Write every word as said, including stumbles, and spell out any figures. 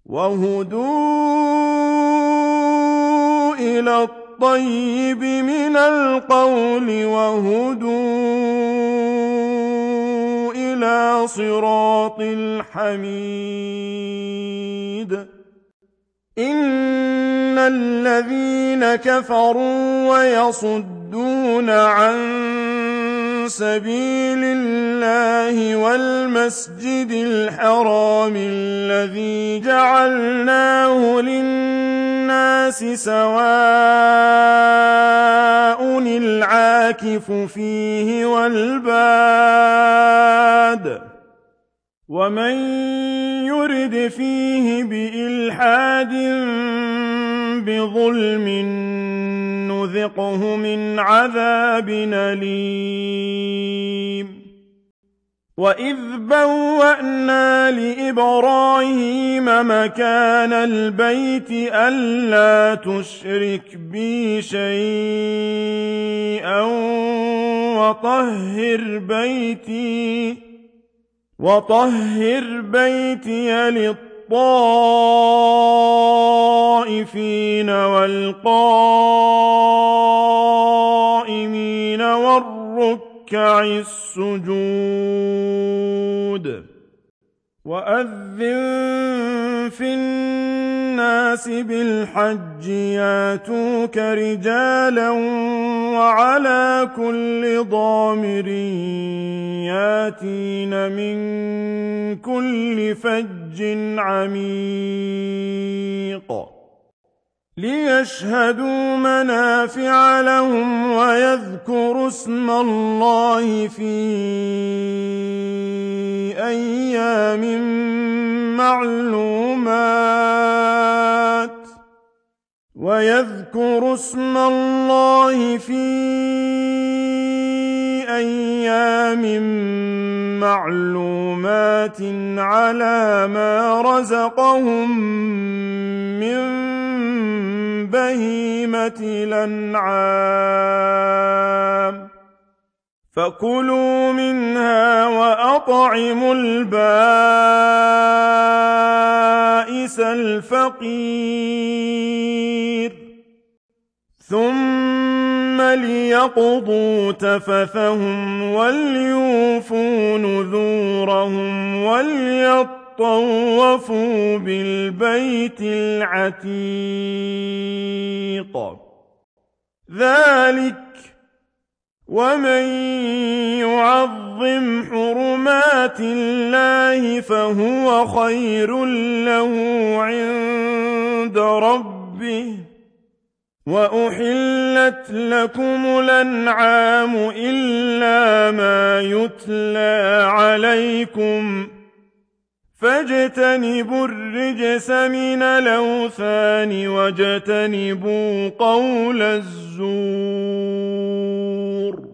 وهدوا إلى الطيب من القول وهدوا إلى صراط الحميد إن الذين كفروا ويصدون عن سبيل الله والمسجد الحرام الذي جعلناه للناس سواء العاكف فيه والباد ومن يرد فيه بإلحاد بظلم نذقه من عذاب أليم وإذ بوأنا لإبراهيم مكان البيت ألا تشرك بي شيئا وطهر بيتي وطهر بيتي للطائفين والقائمين والركع السجود وأذن في الناس بالحج ياتوك رجالا وعلى كل ضامر ياتين من كل فج عميق ليشهدوا منافع لهم ويذكروا اسم الله في أيام معلومات ويذكروا اسم الله في أيام معلومات على ما رزقهم من بهيمة الأنعام فكلوا منها وأطعموا البائس الفقير ثم ليقضوا تفثهم وليوفوا نذورهم وليطوفوا بالبيت العتيق ذلك ومن يعظم حرمات الله فهو خير له عند ربه وأحلت لكم الأنعام إلا ما يتلى عليكم فاجتنبوا الرجس من الأوثان واجتنبوا قول الزور